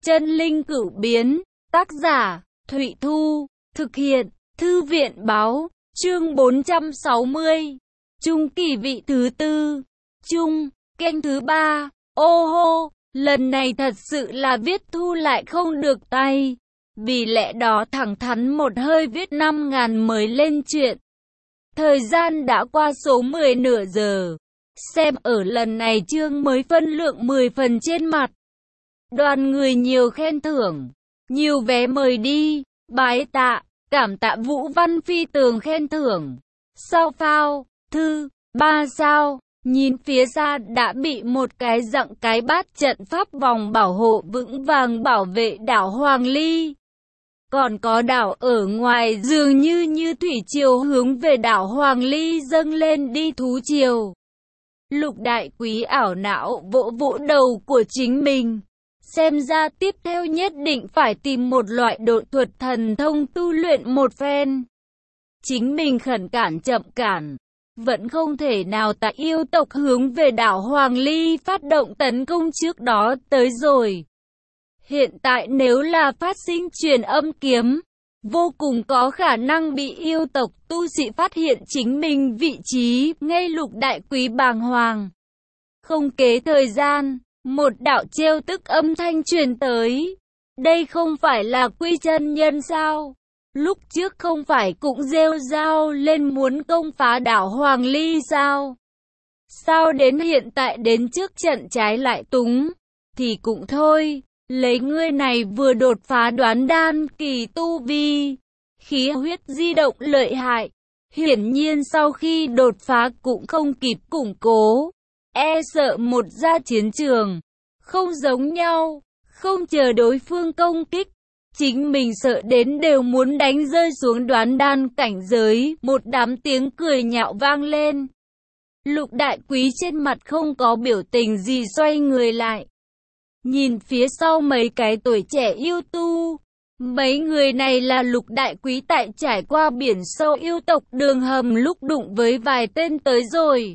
Chân linh cửu biến, tác giả, Thụy Thu, thực hiện, Thư viện báo, chương 460, Trung kỳ vị thứ tư, Trung, kênh thứ ba, ô hô, lần này thật sự là viết thu lại không được tay, vì lẽ đó thẳng thắn một hơi viết 5.000 mới lên chuyện. Thời gian đã qua số 10 nửa giờ, xem ở lần này chương mới phân lượng 10 phần trên mặt. Đoàn người nhiều khen thưởng, nhiều vé mời đi, bái tạ, cảm tạ Vũ Văn Phi Tường khen thưởng. Sao phao, thư, 3 sao, nhìn phía xa đã bị một cái dặng cái bát trận pháp vòng bảo hộ vững vàng bảo vệ đảo Hoàng Ly. Còn có đảo ở ngoài dường như thủy triều hướng về đảo Hoàng Ly dâng lên đi thú triều. Lục đại quý ảo não vỗ vỗ đầu của chính mình. Xem ra tiếp theo nhất định phải tìm một loại độ thuật thần thông tu luyện một phen. Chính mình khẩn cản chậm cản, vẫn không thể nào tại yêu tộc hướng về đảo Hoàng Ly phát động tấn công trước đó tới rồi. Hiện tại nếu là phát sinh truyền âm kiếm, vô cùng có khả năng bị yêu tộc tu sĩ phát hiện chính mình vị trí, ngay lục đại quý bàng hoàng. Không kế thời gian, một đạo trêu tức âm thanh truyền tới. Đây không phải là Quy chân nhân sao? Lúc trước không phải cũng rêu rao lên muốn công phá đảo Hoàng Ly sao? Sao đến hiện tại đến trước trận trái lại túng? Thì cũng thôi, lấy ngươi này vừa đột phá đoán đan kỳ tu vi, khí huyết di động lợi hại. Hiển nhiên sau khi đột phá cũng không kịp củng cố. E sợ một ra chiến trường, không giống nhau, không chờ đối phương công kích, chính mình sợ đến đều muốn đánh rơi xuống đoán đan cảnh giới. Một đám tiếng cười nhạo vang lên. Lục đại quý trên mặt không có biểu tình gì xoay người lại. Nhìn phía sau mấy cái tuổi trẻ yêu tu. Mấy người này là lục đại quý tại trải qua biển sâu yêu tộc đường hầm lúc đụng với vài tên tới rồi.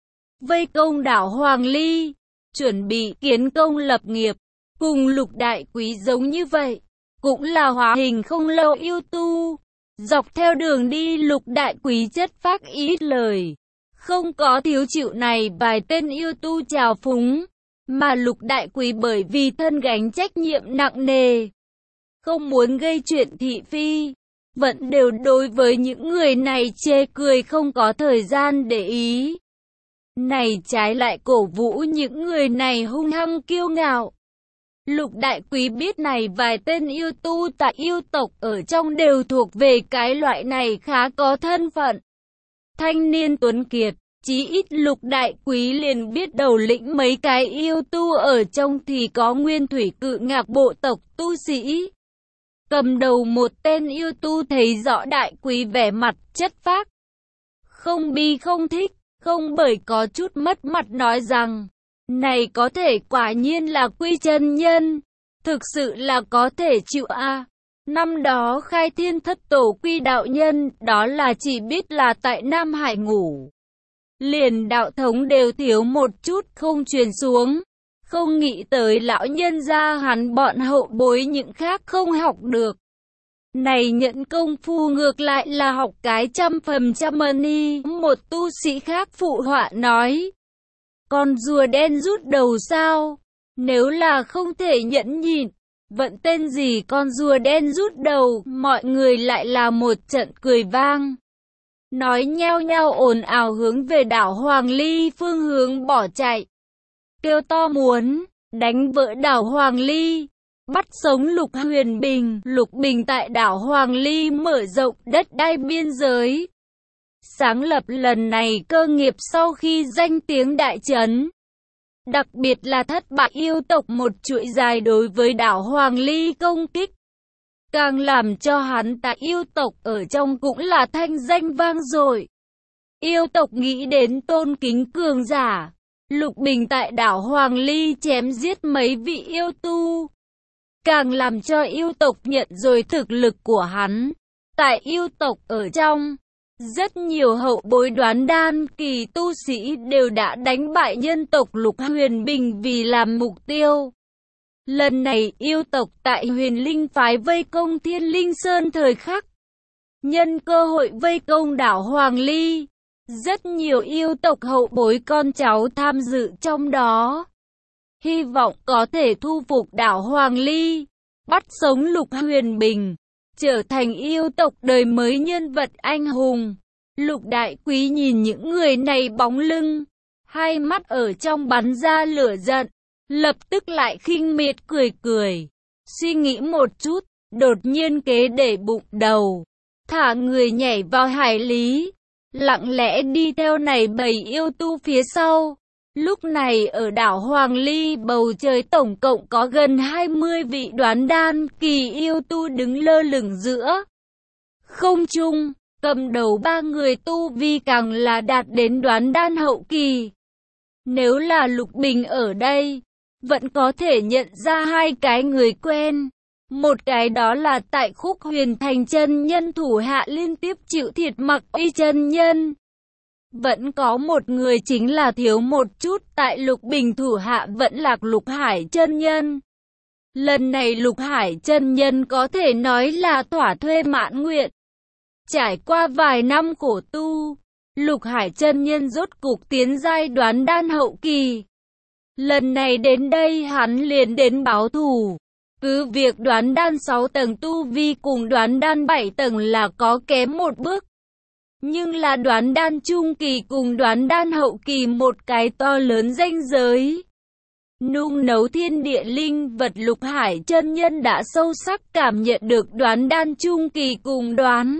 Vây công đảo Hoàng Ly, chuẩn bị kiến công lập nghiệp, cùng lục đại quý giống như vậy, cũng là hóa hình không lâu yêu tu. Dọc theo đường đi lục đại quý chất phác ít lời, không có thiếu chịu này vài tên yêu tu trào phúng, mà lục đại quý bởi vì thân gánh trách nhiệm nặng nề, không muốn gây chuyện thị phi, vẫn đều đối với những người này chê cười không có thời gian để ý. Này trái lại cổ vũ những người này hung hăng kiêu ngạo. Lục đại quý biết này vài tên yêu tu tại yêu tộc ở trong đều thuộc về cái loại này khá có thân phận. Thanh niên tuấn kiệt, chí ít lục đại quý liền biết đầu lĩnh mấy cái yêu tu ở trong thì có nguyên thủy cự ngạc bộ tộc tu sĩ. Cầm đầu một tên yêu tu thấy rõ đại quý vẻ mặt chất phác, không bi không thích, không bởi có chút mất mặt nói rằng, này có thể quả nhiên là Quy chân nhân, thực sự là có thể chịu a. Năm đó khai thiên thất tổ Quy đạo nhân, đó là chỉ biết là tại Nam Hải ngủ. Liền đạo thống đều thiếu một chút không truyền xuống, không nghĩ tới lão nhân gia hắn bọn hậu bối những khác không học được. Này nhận công phu ngược lại là học cái 100% ni. Một tu sĩ khác phụ họa nói. Con rùa đen rút đầu sao? Nếu là không thể nhẫn nhịn, vận tên gì con rùa đen rút đầu, mọi người lại là một trận cười vang. Nói nhao nhao ồn ào hướng về đảo Hoàng Ly phương hướng bỏ chạy. Kêu to muốn đánh vỡ đảo Hoàng Ly. Bắt sống Lục Huyền Bình. Lục Bình tại đảo Hoàng Ly mở rộng đất đai biên giới. Sáng lập lần này cơ nghiệp sau khi danh tiếng đại chấn. Đặc biệt là thất bại yêu tộc một chuỗi dài đối với đảo Hoàng Ly công kích. Càng làm cho hắn tại yêu tộc ở trong cũng là thanh danh vang dội. Yêu tộc nghĩ đến tôn kính cường giả. Lục Bình tại đảo Hoàng Ly chém giết mấy vị yêu tu. Càng làm cho yêu tộc nhận rồi thực lực của hắn. Tại yêu tộc ở trong, rất nhiều hậu bối đoán đan kỳ tu sĩ đều đã đánh bại nhân tộc Lục Huyền Bình vì làm mục tiêu. Lần này yêu tộc tại Huyền Linh phái vây công Thiên Linh Sơn thời khắc, nhân cơ hội vây công đảo Hoàng Ly. Rất nhiều yêu tộc hậu bối con cháu tham dự trong đó. Hy vọng có thể thu phục đảo Hoàng Ly, bắt sống Lục Huyền Bình, trở thành yêu tộc đời mới nhân vật anh hùng. Lục Đại Quý nhìn những người này bóng lưng, hai mắt ở trong bắn ra lửa giận, lập tức lại khinh miệt cười cười. Suy nghĩ một chút, đột nhiên kế để bụng đầu, thả người nhảy vào hải lý, lặng lẽ đi theo này bầy yêu tu phía sau. Lúc này ở đảo Hoàng Ly, bầu trời tổng cộng có gần 20 vị đoán đan kỳ yêu tu đứng lơ lửng giữa không trung, cầm đầu 3 người tu vi càng là đạt đến đoán đan hậu kỳ. Nếu là Lục Bình ở đây, vẫn có thể nhận ra hai cái người quen. Một cái đó là tại Khúc Huyền Thành chân nhân thủ hạ liên tiếp chịu thiệt Mặc Uy chân nhân. Vẫn có một người chính là thiếu một chút tại Lục Bình thủ hạ vẫn là Lục Hải chân nhân. Lần này Lục Hải chân nhân có thể nói là thỏa thuê mãn nguyện. Trải qua vài năm khổ tu, Lục Hải chân nhân rốt cục tiến giai đoán đan hậu kỳ. Lần này đến đây hắn liền đến báo thù. Cứ việc đoán đan 6 tầng tu vi cùng đoán đan 7 tầng là có kém một bước. Nhưng là đoán đan trung kỳ cùng đoán đan hậu kỳ một cái to lớn ranh giới. Nung nấu thiên địa linh vật, Lục Hải chân nhân đã sâu sắc cảm nhận được đoán đan trung kỳ cùng đoán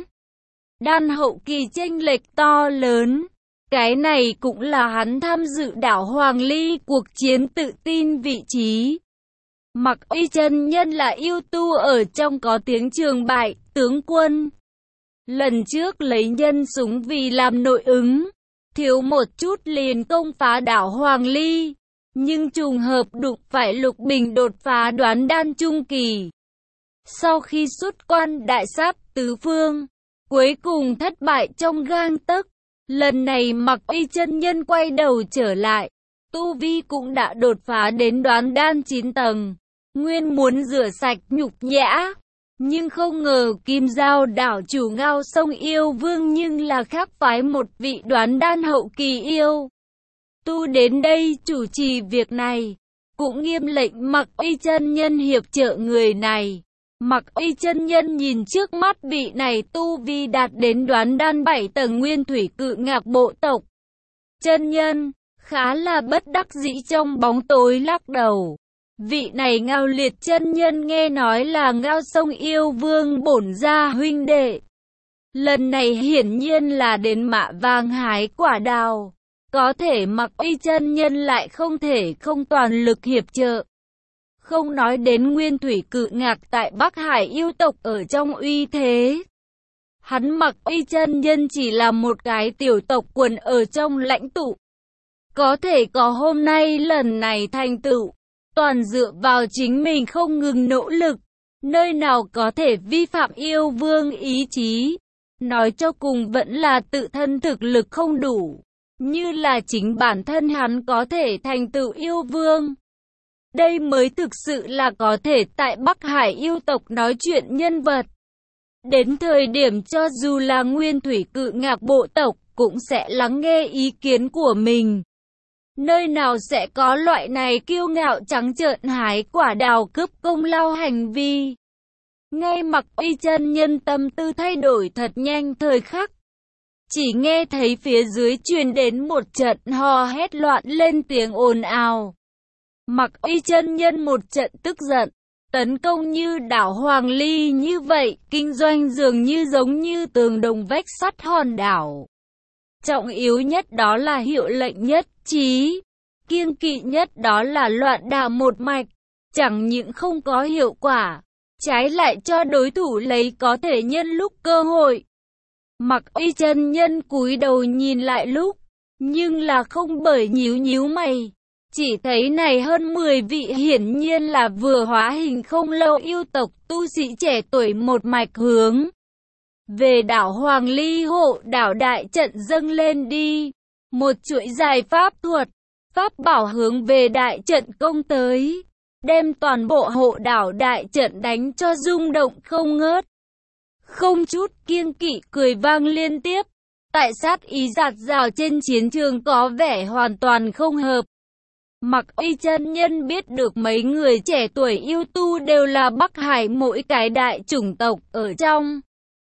đan hậu kỳ chênh lệch to lớn. Cái này cũng là hắn tham dự đảo Hoàng Ly cuộc chiến tự tin vị trí. Mặc Uy chân nhân là yêu tu ở trong có tiếng trường bại tướng quân. Lần trước lấy nhân súng vì làm nội ứng, thiếu một chút liền công phá đảo Hoàng Ly. Nhưng trùng hợp đụng phải Lục Bình đột phá đoán đan trung kỳ. Sau khi xuất quan đại sát tứ phương, cuối cùng thất bại trong gang tấc. Lần này Mặc Uy chân nhân quay đầu trở lại, tu vi cũng đã đột phá đến đoán đan 9 tầng. Nguyên muốn rửa sạch nhục nhã, nhưng không ngờ Kim Giao đảo chủ Ngao Sông Yêu Vương nhưng là khác phái một vị đoán đan hậu kỳ yêu tu đến đây chủ trì việc này, cũng nghiêm lệnh Mặc Uy chân nhân hiệp trợ người này. Mặc Uy chân nhân nhìn trước mắt vị này tu vi đạt đến đoán đan 7 tầng Nguyên Thủy Cự Ngạc bộ tộc chân nhân, khá là bất đắc dĩ trong bóng tối lắc đầu. Vị này Ngao Liệt chân nhân nghe nói là Ngao Sông Yêu Vương bổn gia huynh đệ. Lần này hiển nhiên là đến Mạ Vàng hái quả đào. Có thể Mặc Uy chân nhân lại không thể không toàn lực hiệp trợ. Không nói đến Nguyên Thủy Cự Ngạc tại Bắc Hải yêu tộc ở trong uy thế. Hắn Mặc Uy chân nhân chỉ là một cái tiểu tộc quần ở trong lãnh tụ. Có thể có hôm nay lần này thành tựu, toàn dựa vào chính mình không ngừng nỗ lực. Nơi nào có thể vi phạm yêu vương ý chí. Nói cho cùng vẫn là tự thân thực lực không đủ. Như là chính bản thân hắn có thể thành tựu yêu vương. Đây mới thực sự là có thể tại Bắc Hải yêu tộc nói chuyện nhân vật. Đến thời điểm cho dù là Nguyên Thủy Cự Ngạc bộ tộc cũng sẽ lắng nghe ý kiến của mình. Nơi nào sẽ có loại này kiêu ngạo trắng trợn hái quả đào cướp công lao hành vi. Ngay Mặc Uy chân nhân tâm tư thay đổi thật nhanh thời khắc. Chỉ nghe thấy phía dưới truyền đến một trận hò hét loạn lên tiếng ồn ào. Mặc Uy chân nhân một trận tức giận, tấn công như đảo Hoàng Ly như vậy, kinh doanh dường như giống như tường đồng vách sắt hòn đảo. Trọng yếu nhất đó là hiệu lệnh nhất trí, kiêng kỵ nhất đó là loạn đả một mạch, chẳng những không có hiệu quả, trái lại cho đối thủ lấy có thể nhân lúc cơ hội. Mặc Uy chân nhân cúi đầu nhìn lại lúc, nhưng là không bởi nhíu mày. Chỉ thấy này hơn 10 vị hiển nhiên là vừa hóa hình không lâu yêu tộc tu sĩ trẻ tuổi một mạch hướng về đảo Hoàng Ly hộ đảo đại trận dâng lên đi. Một chuỗi dài pháp thuật, pháp bảo hướng về đại trận công tới. đem toàn bộ Hộ Đảo đại trận đánh cho rung động không ngớt. Không chút kiêng kỵ cười vang liên tiếp. Tại sát ý dạt dào trên chiến trường có vẻ hoàn toàn không hợp. Mặc Uy chân nhân biết được mấy người trẻ tuổi yêu tu đều là Bắc Hải mỗi cái đại chủng tộc ở trong.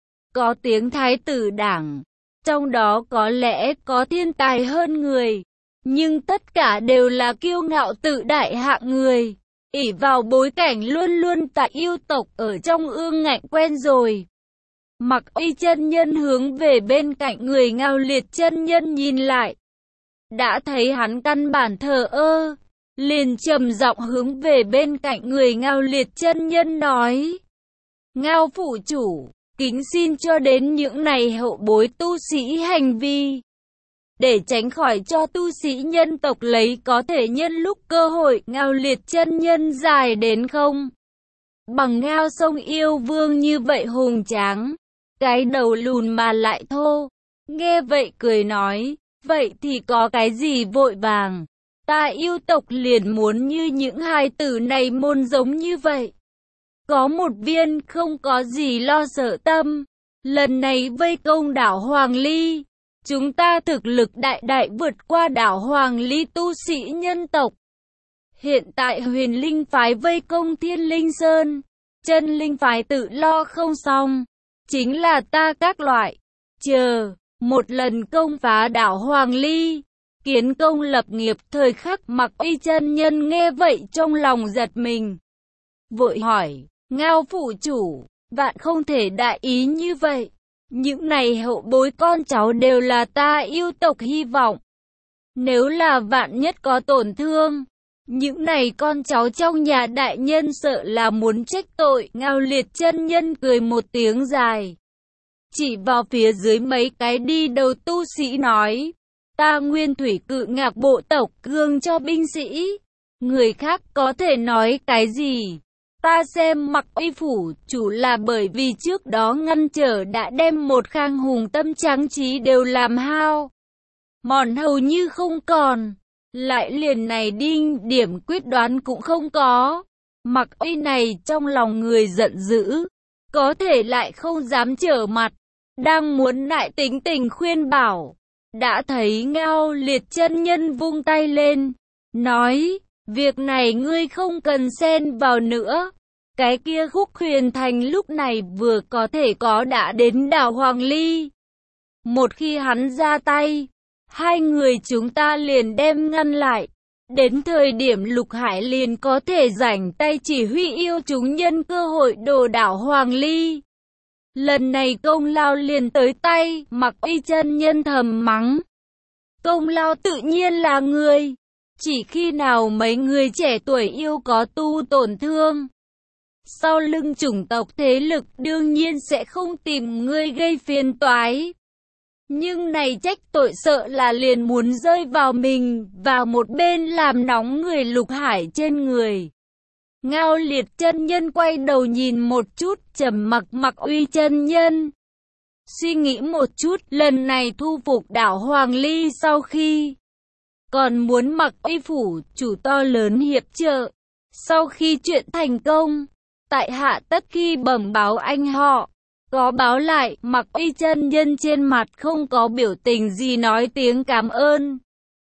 Có tiếng thái tử đảng, trong đó có lẽ có thiên tài hơn người, nhưng tất cả đều là kiêu ngạo tự đại hạng người, ỷ vào bối cảnh luôn luôn tại yêu tộc ở trong ương ngạnh quen rồi. Mặc Uy chân nhân hướng về bên cạnh người Ngao Liệt chân nhân nhìn lại, đã thấy hắn căn bản thờ ơ, liền trầm giọng hướng về bên cạnh người Ngao Liệt chân nhân nói: Ngao phủ chủ, kính xin cho đến những này hậu bối tu sĩ hành vi, để tránh khỏi cho tu sĩ nhân tộc lấy có thể nhân lúc cơ hội. Ngao Liệt chân nhân dài đến không bằng Ngao Sông Yêu Vương như vậy hùng tráng, cái đầu lùn mà lại thô. Nghe vậy cười nói: vậy thì có cái gì vội vàng, ta yêu tộc liền muốn như những hài tử này môn giống như vậy. Có một viên không có gì lo sợ tâm. Lần này vây công đảo Hoàng Ly, chúng ta thực lực đại đại vượt qua đảo Hoàng Ly tu sĩ nhân tộc. Hiện tại Huyền Linh phái vây công Thiên Linh Sơn, Chân Linh phái tự lo không xong, chính là ta các loại chờ một lần công phá đảo Hoàng Ly, kiến công lập nghiệp. Thời khắc Mặc Uy chân nhân nghe vậy trong lòng giật mình, vội hỏi: Ngao phủ chủ, vạn không thể đại ý như vậy. Những này hậu bối con cháu đều là ta yêu tộc hy vọng. Nếu là vạn nhất có tổn thương, những này con cháu trong nhà đại nhân sợ là muốn trách tội. Ngao Liệt chân nhân cười một tiếng dài, chỉ vào phía dưới mấy cái đi đầu tu sĩ nói: ta Nguyên Thủy Cự Ngạc bộ tộc cương cho binh sĩ, người khác có thể nói cái gì. Ta xem Mặc Uy phủ chủ là bởi vì trước đó ngăn trở đã đem một khang hùng tâm tráng trí đều làm hao mòn hầu như không còn, lại liền này đinh điểm quyết đoán cũng không có. Mặc Uy này trong lòng người giận dữ, có thể lại không dám trở mặt, đang muốn lại tính tình khuyên bảo, đã thấy Ngao Liệt chân nhân vung tay lên, nói: việc này ngươi không cần xen vào nữa. Cái kia Khúc Huyền Thành lúc này vừa có thể có đã đến đảo Hoàng Ly. Một khi hắn ra tay, hai người chúng ta liền đem ngăn lại. Đến thời điểm Lục Hải liền có thể rảnh tay chỉ huy yêu chúng nhân cơ hội đổ đảo Hoàng Ly. Lần này công lao liền tới tay. Mặc Uy chân nhân thầm mắng: công lao tự nhiên là người, chỉ khi nào mấy người trẻ tuổi yêu có tu tổn thương, sau lưng chủng tộc thế lực đương nhiên sẽ không tìm ngươi gây phiền toái. Nhưng này trách tội sợ là liền muốn rơi vào mình, vào một bên làm nóng người Lục Hải trên người. Ngao Liệt chân nhân quay đầu nhìn một chút trầm mặc Mặc Uy chân nhân. Suy nghĩ một chút, lần này thu phục đảo Hoàng Ly sau khi còn muốn Mặc Uy phủ chủ to lớn hiệp trợ. Sau khi chuyện thành công, tại hạ tất khi bẩm báo anh họ. Có báo lại, Mặc Uy chân nhân trên mặt không có biểu tình gì nói tiếng cảm ơn.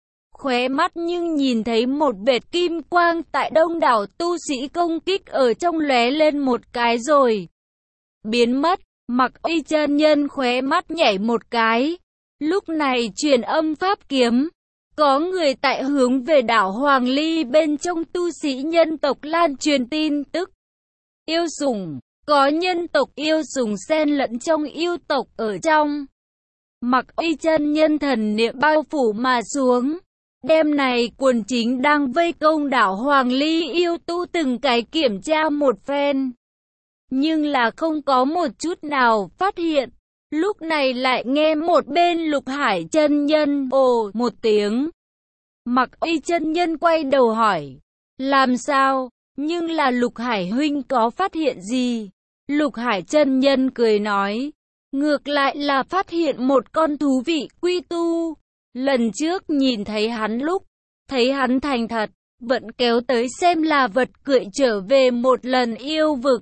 Khóe mắt nhưng nhìn thấy một vệt kim quang tại đông đảo tu sĩ công kích ở trong lóe lên một cái rồi biến mất. Mặc Uy chân nhân khóe mắt nhảy một cái. Lúc này truyền âm pháp kiếm, có người tại hướng về đảo Hoàng Ly bên trong tu sĩ nhân tộc lan truyền tin tức. Yêu sủng, có nhân tộc yêu sủng xen lẫn trong yêu tộc ở trong. Mặc Uy chân nhân thần niệm bao phủ mà xuống. Đêm này quần chính đang vây công đảo Hoàng Ly yêu tu từng cái kiểm tra một phen, nhưng là không có một chút nào phát hiện. Lúc này lại nghe một bên Lục Hải chân nhân ồ một tiếng. Mặc Uy chân nhân quay đầu hỏi: làm sao? Nhưng là Lục Hải huynh có phát hiện gì? Lục Hải chân nhân cười nói: ngược lại là phát hiện một con thú vị quy tu. Lần trước nhìn thấy hắn lúc thấy hắn thành thật, vẫn kéo tới xem là vật cưỡi trở về một lần yêu vực.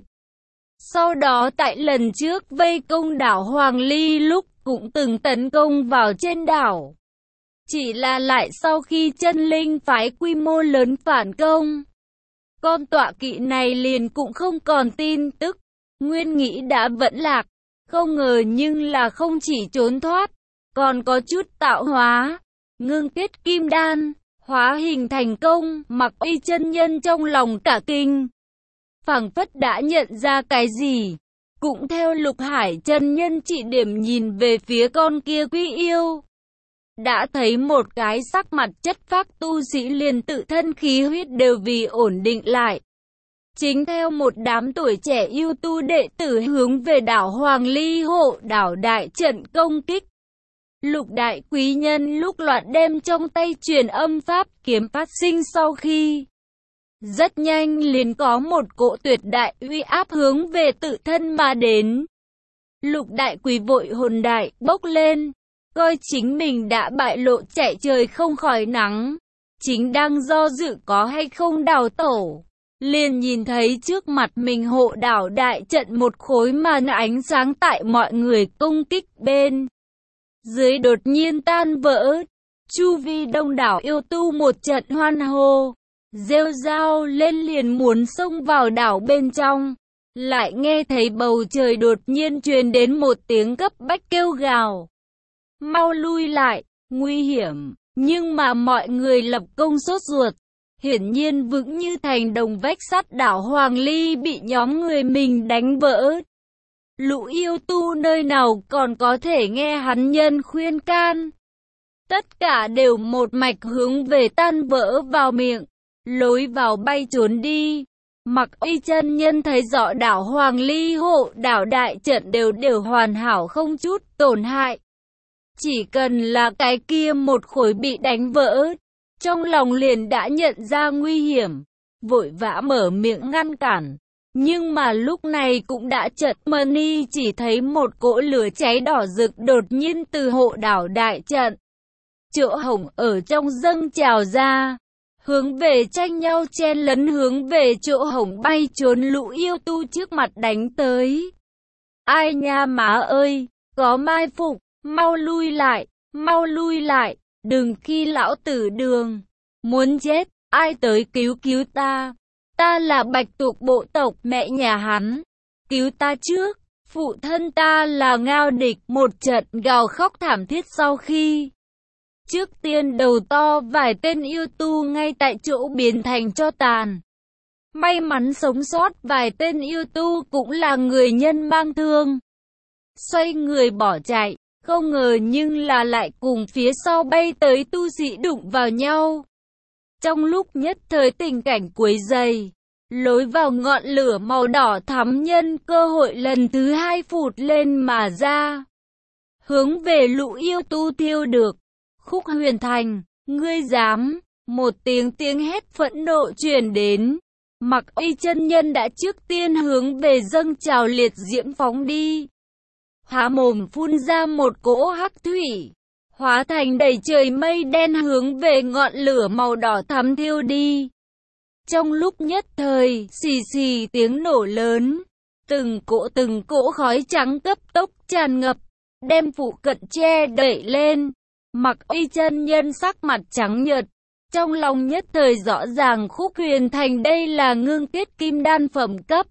Sau đó tại lần trước vây công đảo Hoàng Ly lúc cũng từng tấn công vào trên đảo. Chỉ là lại sau khi chân linh phái quy mô lớn phản công, con tọa kỵ này liền cũng không còn tin tức. Nguyên nghĩ đã vẫn lạc, không ngờ nhưng là không chỉ trốn thoát, còn có chút tạo hóa, ngưng kết kim đan, hóa hình thành công. Mặc Y chân nhân trong lòng cả kinh, phảng phất đã nhận ra cái gì, cũng theo Lục Hải chân nhân chỉ điểm nhìn về phía con kia quy yêu. Đã thấy một cái sắc mặt chất phác tu sĩ liền tự thân khí huyết đều vì ổn định lại. Chính theo một đám tuổi trẻ yêu tu đệ tử hướng về đảo Hoàng Ly hộ đảo đại trận công kích. Lục đại quý nhân lúc loạn đem trong tay truyền âm pháp kiếm phát sinh sau khi. Rất nhanh liền có một cỗ tuyệt đại uy áp hướng về tự thân mà đến. Lục đại quý vội hồn đại bốc lên, coi chính mình đã bại lộ chạy trời không khỏi nắng. Chính đang do dự có hay không đào tổ, liền nhìn thấy trước mặt mình hộ đảo đại trận một khối màn ánh sáng tại mọi người công kích bên dưới đột nhiên tan vỡ. Chu vi đông đảo yêu tu một trận hoan hô, rêu rao lên liền muốn xông vào đảo bên trong. Lại nghe thấy bầu trời đột nhiên truyền đến một tiếng cấp bách kêu gào. Mau lui lại, nguy hiểm, nhưng mà mọi người lập công sốt ruột. Hiển nhiên vững như thành đồng vách sắt đảo Hoàng Ly bị nhóm người mình đánh vỡ. Lũ yêu tu nơi nào còn có thể nghe hắn nhân khuyên can. Tất cả đều một mạch hướng về tan vỡ vào miệng, lối vào bay trốn đi. Mặc Y chân nhân thấy rõ đảo Hoàng Ly hộ đảo đại trận đều hoàn hảo không chút tổn hại. Chỉ cần là cái kia một khối bị đánh vỡ, trong lòng liền đã nhận ra nguy hiểm, vội vã mở miệng ngăn cản. Nhưng mà lúc này cũng đã chợt mờ ni chỉ thấy một cỗ lửa cháy đỏ rực đột nhiên từ hộ đảo đại trận. Chỗ hổng ở trong dâng trào ra, hướng về tranh nhau chen lấn hướng về chỗ hổng bay trốn lũ yêu tu trước mặt đánh tới. Ai nha má ơi, có mai phục, mau lui lại, đừng khi lão tử đường, muốn chết, ai tới cứu ta. Ta là Bạch Tuộc bộ tộc mẹ nhà hắn, cứu ta trước, phụ thân ta là Ngao Địch. Một trận gào khóc thảm thiết sau khi trước tiên đầu to vài tên yêu tu ngay tại chỗ biến thành tro tàn. May mắn sống sót vài tên yêu tu cũng là người nhân mang thương, xoay người bỏ chạy, không ngờ nhưng là lại cùng phía sau bay tới tu sĩ đụng vào nhau. Trong lúc nhất thời tình cảnh quấy rầy, lối vào ngọn lửa màu đỏ thắm nhân cơ hội lần thứ hai phụt lên mà ra, hướng về lũ yêu tu thiêu được. Khúc Huyền Thành, ngươi dám? Một tiếng hét phẫn nộ truyền đến. Mặc Y chân nhân đã trước tiên hướng về dâng trào liệt diễm phóng đi, há mồm phun ra một cỗ hắc thủy, hóa thành đầy trời mây đen hướng về ngọn lửa màu đỏ thắm thiêu đi. Trong lúc nhất thời, xì xì tiếng nổ lớn, từng cỗ khói trắng cấp tốc tràn ngập, đem phụ cận che đậy lên. Mặc Y chân nhân sắc mặt trắng nhợt, trong lòng nhất thời rõ ràng Khúc Huyền Thành đây là ngưng kết kim đan phẩm cấp,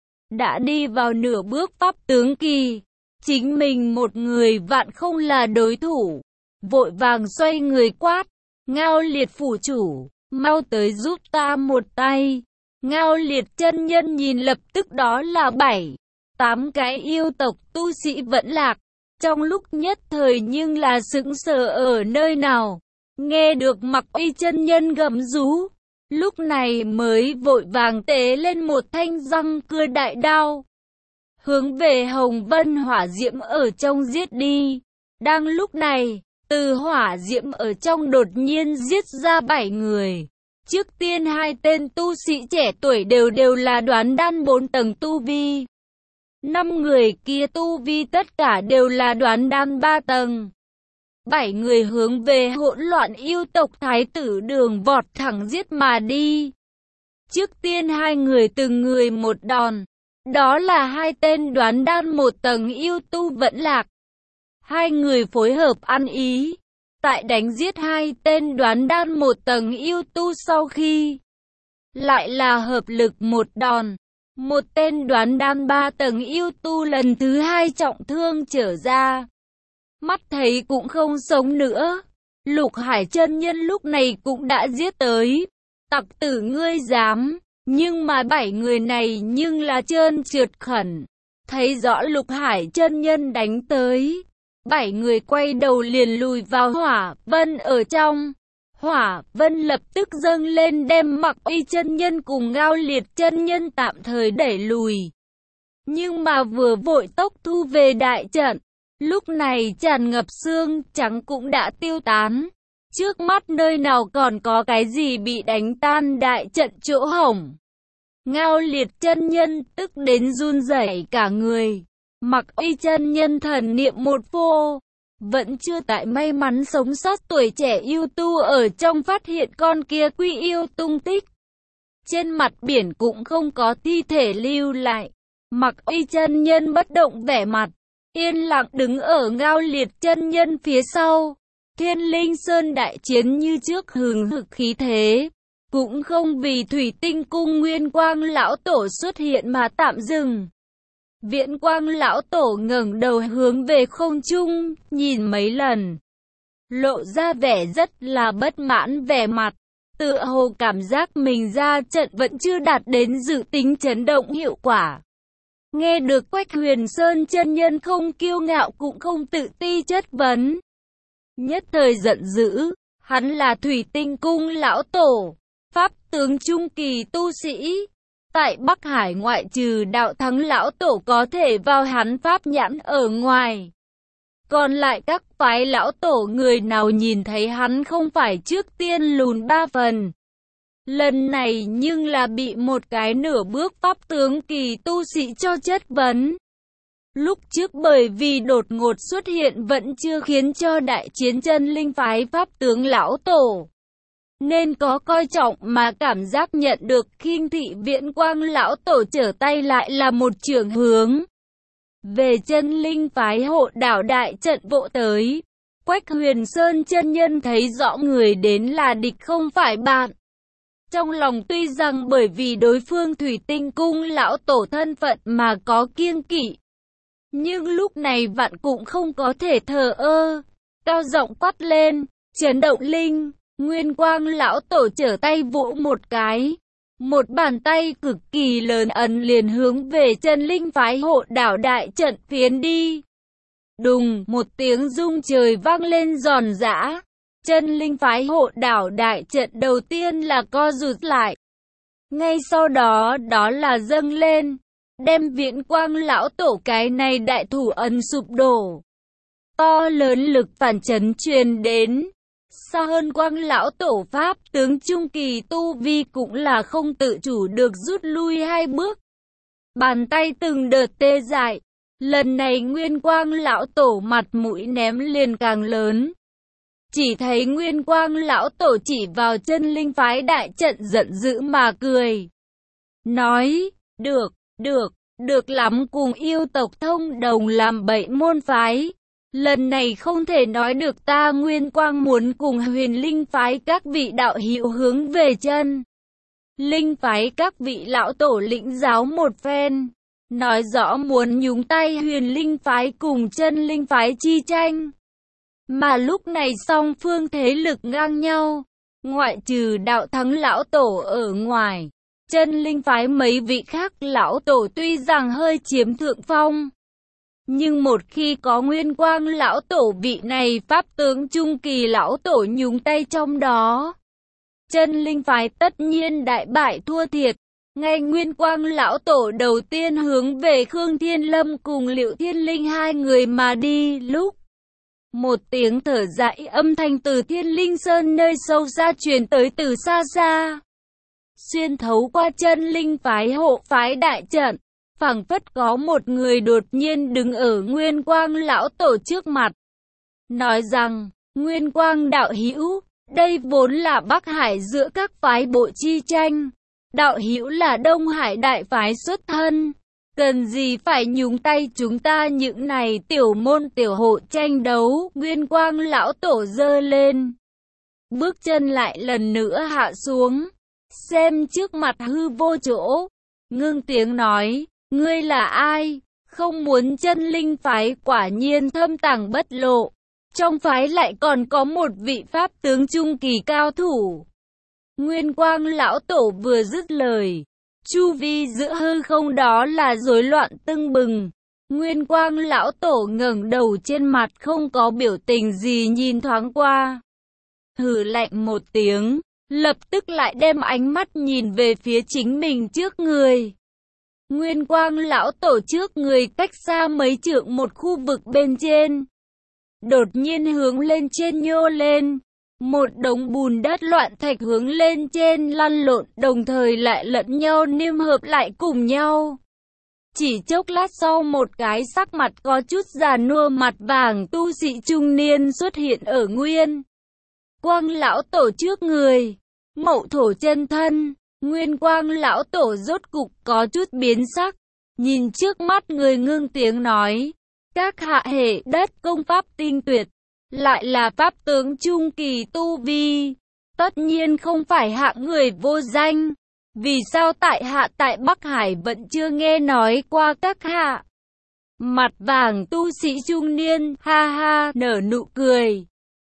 đã đi vào nửa bước pháp tướng kỳ, chính mình một người vạn không là đối thủ. Vội vàng xoay người quát, Ngao Liệt phủ chủ, mau tới giúp ta một tay. Ngao Liệt chân nhân nhìn lập tức đó là 7-8 cái yêu tộc tu sĩ vẫn lạc. Trong lúc nhất thời nhưng là sững sờ ở nơi nào, nghe được Mặc Y chân nhân gầm rú, lúc này mới vội vàng tế lên một thanh răng cưa đại đao, hướng về Hồng Vân hỏa diễm ở trong giết đi. Đang lúc này, từ hỏa diễm ở trong đột nhiên giết ra 7 người. Trước tiên 2 tên tu sĩ trẻ tuổi đều là đoán đan 4 tầng tu vi. 5 người kia tu vi tất cả đều là đoán đan 3 tầng. 7 người hướng về hỗn loạn yêu tộc thái tử Đường vọt thẳng giết mà đi. Trước tiên 2 người từng người một đòn. Đó là 2 tên đoán đan 1 tầng yêu tu vẫn lạc. 2 người phối hợp ăn ý. Tại đánh giết 2 tên đoán đan 1 tầng yêu tu sau khi lại là hợp lực một đòn. 1 tên đoán đan 3 tầng yêu tu lần thứ 2 trọng thương trở ra. Mắt thấy cũng không sống nữa. Lục Hải chân nhân lúc này cũng đã giết tới. Tặc tử ngươi dám. Nhưng mà 7 người này nhưng là trơn trượt khẩn. Thấy rõ Lục Hải chân nhân đánh tới. 7 người quay đầu liền lùi vào hỏa vân ở trong. Hỏa vân lập tức dâng lên đem Mặc Y chân nhân cùng Ngao Liệt chân nhân tạm thời đẩy lùi. Nhưng mà vừa vội tốc thu về đại trận. Lúc này tràn ngập xương trắng cũng đã tiêu tán. Trước mắt nơi nào còn có cái gì bị đánh tan đại trận chỗ hổng. Ngao Liệt chân nhân tức đến run rẩy cả người. Mặc Y chân nhân thần niệm một vô. Vẫn chưa tại may mắn sống sót tuổi trẻ yêu tu ở trong phát hiện con kia quy yêu tung tích. Trên mặt biển cũng không có thi thể lưu lại. Mặc Y chân nhân bất động vẻ mặt. Yên lặng đứng ở Ngao Liệt chân nhân phía sau. Thiên Linh Sơn đại chiến như trước hừng hực khí thế. Cũng không vì Thủy Tinh Cung Nguyên Quang Lão Tổ xuất hiện mà tạm dừng. Viễn Quang Lão Tổ ngẩng đầu hướng về không trung, nhìn mấy lần. Lộ ra vẻ rất là bất mãn vẻ mặt. Tựa hồ cảm giác mình ra trận vẫn chưa đạt đến dự tính chấn động hiệu quả. Nghe được Quách Huyền Sơn chân nhân không kiêu ngạo cũng không tự ti chất vấn. Nhất thời giận dữ, hắn là Thủy Tinh Cung Lão Tổ, pháp tướng trung kỳ tu sĩ. Tại Bắc Hải ngoại trừ Đạo Thắng Lão Tổ có thể vào hắn pháp nhãn ở ngoài. Còn lại các phái Lão Tổ người nào nhìn thấy hắn không phải trước tiên lùn 3 phần. Lần này nhưng là bị một cái nửa bước pháp tướng kỳ tu sĩ cho chất vấn. Lúc trước bởi vì đột ngột xuất hiện vẫn chưa khiến cho đại chiến chân linh phái pháp tướng Lão Tổ. Nên có coi trọng mà cảm giác nhận được khinh thị Viễn Quang Lão Tổ trở tay lại là một trường hướng. Về chân linh phái hộ đảo đại trận vỗ tới. Quách Huyền Sơn chân nhân thấy rõ người đến là địch không phải bạn. Trong lòng tuy rằng bởi vì đối phương Thủy Tinh Cung Lão Tổ thân phận mà có kiêng kỵ. Nhưng lúc này vạn cũng không có thể thờ ơ. Cao giọng quát lên, chấn động linh. Nguyên Quang Lão Tổ trở tay vỗ một cái. Một bàn tay cực kỳ lớn ấn liền hướng về chân linh phái hộ đảo đại trận phiến đi. Đùng, một tiếng rung trời vang lên giòn giã. Chân linh phái hộ đảo đại trận đầu tiên là co rụt lại. Ngay sau đó là dâng lên. Đem Viễn Quang Lão Tổ cái này đại thủ ấn sụp đổ. To lớn lực phản chấn truyền đến. Xa hơn Quang Lão Tổ pháp tướng trung kỳ tu vi cũng là không tự chủ được rút lui 2 bước. Bàn tay từng đợt tê dại. Lần này Nguyên Quang Lão Tổ mặt mũi ném liền càng lớn. Chỉ thấy Nguyên Quang Lão Tổ chỉ vào chân linh phái đại trận giận dữ mà cười. Nói, được lắm, cùng yêu tộc thông đồng làm bậy môn phái. Lần này không thể nói được ta Nguyên Quang muốn cùng Huyền Linh phái các vị đạo hữu hướng về chân linh phái các vị lão tổ lĩnh giáo một phen. Nói rõ muốn nhúng tay Huyền Linh phái cùng chân linh phái chi tranh. Mà lúc này song phương thế lực ngang nhau. Ngoại trừ Đạo Thắng Lão Tổ ở ngoài. Chân linh phái mấy vị khác lão tổ tuy rằng hơi chiếm thượng phong. Nhưng một khi có Nguyên Quang Lão Tổ vị này pháp tướng trung kỳ lão tổ nhúng tay trong đó. Chân linh phái tất nhiên đại bại thua thiệt. Ngay Nguyên Quang Lão Tổ đầu tiên hướng về Khương Thiên Lâm cùng Liệu Thiên Linh 2 người mà đi lúc. Một tiếng thở dài âm thanh từ Thiên Linh Sơn nơi sâu xa truyền tới từ xa xa. Xuyên thấu qua chân linh phái hộ phái đại trận, phảng phất có một người đột nhiên đứng ở Nguyên Quang Lão Tổ trước mặt. nói rằng, Nguyên Quang đạo hữu, đây vốn là Bắc Hải giữa các phái bộ chi tranh. Đạo hữu là Đông Hải đại phái xuất thân, cần gì phải nhúng tay chúng ta những này tiểu môn tiểu hộ tranh đấu. Nguyên Quang lão tổ giơ lên, bước chân lại lần nữa hạ xuống, xem trước mặt hư vô chỗ, ngưng tiếng nói, ngươi là ai? Không muốn chân linh phái quả nhiên thâm tàng bất lộ, trong phái lại còn có một vị pháp tướng trung kỳ cao thủ. Nguyên Quang lão tổ vừa dứt lời, chu vi giữa hư không đó là rối loạn tưng bừng. Nguyên Quang lão tổ ngẩng đầu, trên mặt không có biểu tình gì, nhìn thoáng qua, hừ lạnh một tiếng, lập tức lại đem ánh mắt nhìn về phía chính mình trước người. Nguyên Quang lão tổ trước người cách xa mấy trượng một khu vực bên trên, đột nhiên hướng lên trên nhô lên. Một đống bùn đất loạn thạch hướng lên trên lăn lộn, đồng thời lại lẫn nhau niêm hợp lại cùng nhau. Chỉ chốc lát sau, một cái sắc mặt có chút già nua mặt vàng tu sĩ trung niên xuất hiện ở Nguyên Quang lão tổ trước người. Mậu thổ chân thân. Nguyên Quang lão tổ rốt cục có chút biến sắc, nhìn trước mắt người, ngưng tiếng nói, các hạ hệ đất công pháp tinh tuyệt, lại là pháp tướng trung kỳ tu vi, tất nhiên không phải hạng người vô danh. Vì sao tại hạ tại Bắc Hải vẫn chưa nghe nói qua các hạ? Mặt vàng tu sĩ trung niên ha ha nở nụ cười,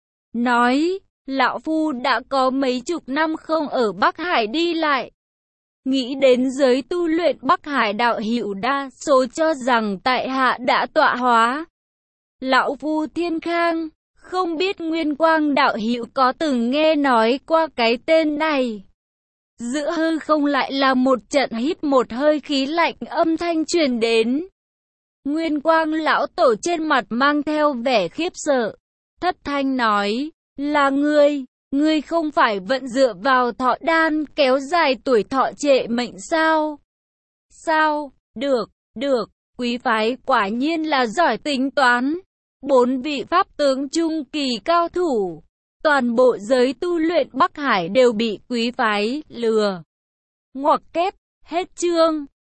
nói, lão phu đã có mấy chục năm không ở Bắc Hải đi lại, nghĩ đến giới tu luyện Bắc Hải đạo hữu đa số cho rằng tại hạ đã tọa hóa. Lão phu Thiên Khang, không biết Nguyên Quang đạo hữu có từng nghe nói qua cái tên này. Giữa hư không lại là một trận hít một hơi khí lạnh, âm thanh truyền đến. Nguyên Quang lão tổ trên mặt mang theo vẻ khiếp sợ, thất thanh nói, là ngươi không phải vẫn dựa vào thọ đan kéo dài tuổi thọ trệ mệnh sao? Sao? Được, quý phái quả nhiên là giỏi tính toán. 4 vị pháp tướng trung kỳ cao thủ, toàn bộ giới tu luyện Bắc Hải đều bị quý phái lừa. Ngoặc kép, hết chương.